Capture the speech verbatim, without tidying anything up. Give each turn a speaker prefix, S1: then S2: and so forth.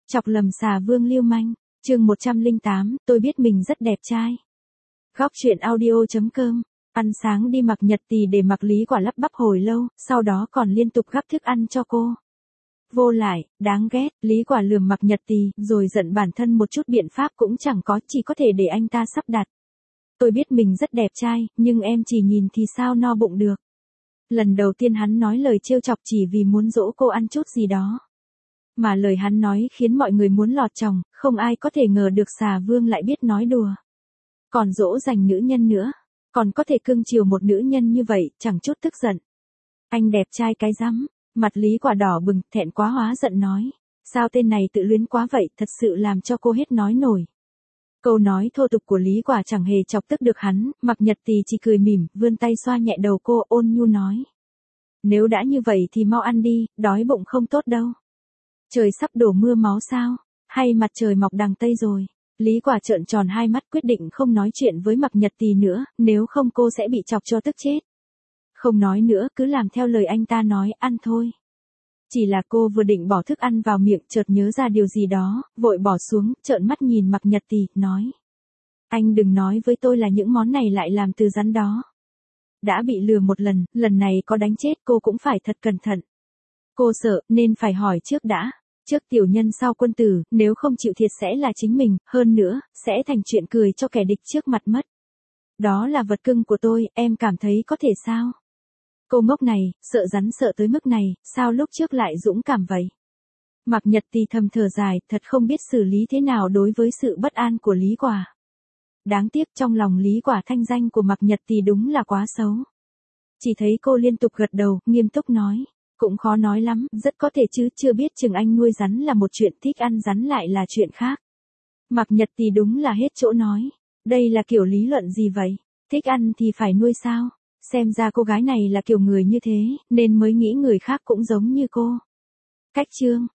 S1: Chọc lầm xà vương lưu manh, chương một trăm lẻ tám, tôi biết mình rất đẹp trai. Góc truyện audio.com, ăn sáng đi Mạc Nhật Tì để Mạc Lý Quả lắp bắp hồi lâu, sau đó còn liên tục gắp thức ăn cho cô. Vô lại, đáng ghét, Lý Quả lườm Mạc Nhật Tì, rồi giận bản thân một chút biện pháp cũng chẳng có, chỉ có thể để anh ta sắp đặt. Tôi biết mình rất đẹp trai, nhưng em chỉ nhìn thì sao no bụng được. Lần đầu tiên hắn nói lời trêu chọc chỉ vì muốn dỗ cô ăn chút gì đó. Mà lời hắn nói khiến mọi người muốn lọt chồng, không ai có thể ngờ được xà vương lại biết nói đùa. Còn dỗ dành nữ nhân nữa, còn có thể cưng chiều một nữ nhân như vậy, chẳng chút tức giận. Anh đẹp trai cái rắm, mặt Lý Quả đỏ bừng, thẹn quá hóa giận nói. Sao tên này tự luyến quá vậy, thật sự làm cho cô hết nói nổi. Câu nói thô tục của Lý Quả chẳng hề chọc tức được hắn, Mạc Nhật Tì chỉ cười mỉm, vươn tay xoa nhẹ đầu cô, ôn nhu nói. Nếu đã như vậy thì mau ăn đi, đói bụng không tốt đâu. Trời sắp đổ mưa máu sao, hay mặt trời mọc đằng Tây rồi. Lý Quả trợn tròn hai mắt quyết định không nói chuyện với Mạc Nhật Tì nữa, nếu không cô sẽ bị chọc cho tức chết. Không nói nữa, cứ làm theo lời anh ta nói, ăn thôi. Chỉ là cô vừa định bỏ thức ăn vào miệng, chợt nhớ ra điều gì đó, vội bỏ xuống, trợn mắt nhìn Mạc Nhật Tì, nói. Anh đừng nói với tôi là những món này lại làm từ rắn đó. Đã bị lừa một lần, lần này có đánh chết cô cũng phải thật cẩn thận. Cô sợ, nên phải hỏi trước đã. Trước tiểu nhân sau quân tử, nếu không chịu thiệt sẽ là chính mình, hơn nữa, sẽ thành chuyện cười cho kẻ địch trước mặt mất. Đó là vật cưng của tôi, em cảm thấy có thể sao? Cô ngốc này, sợ rắn sợ tới mức này, sao lúc trước lại dũng cảm vậy? Mạc Nhật Tì thầm thở dài, thật không biết xử lý thế nào đối với sự bất an của Lý Quả. Đáng tiếc trong lòng Lý Quả thanh danh của Mạc Nhật Tì đúng là quá xấu. Chỉ thấy cô liên tục gật đầu, nghiêm túc nói. Cũng khó nói lắm, rất có thể chứ, chưa biết chừng anh nuôi rắn là một chuyện, thích ăn rắn lại là chuyện khác. Mạc Nhật Tì đúng là hết chỗ nói. Đây là kiểu lý luận gì vậy? Thích ăn thì phải nuôi sao? Xem ra cô gái này là kiểu người như thế, nên mới nghĩ người khác cũng giống như cô. Cách chương.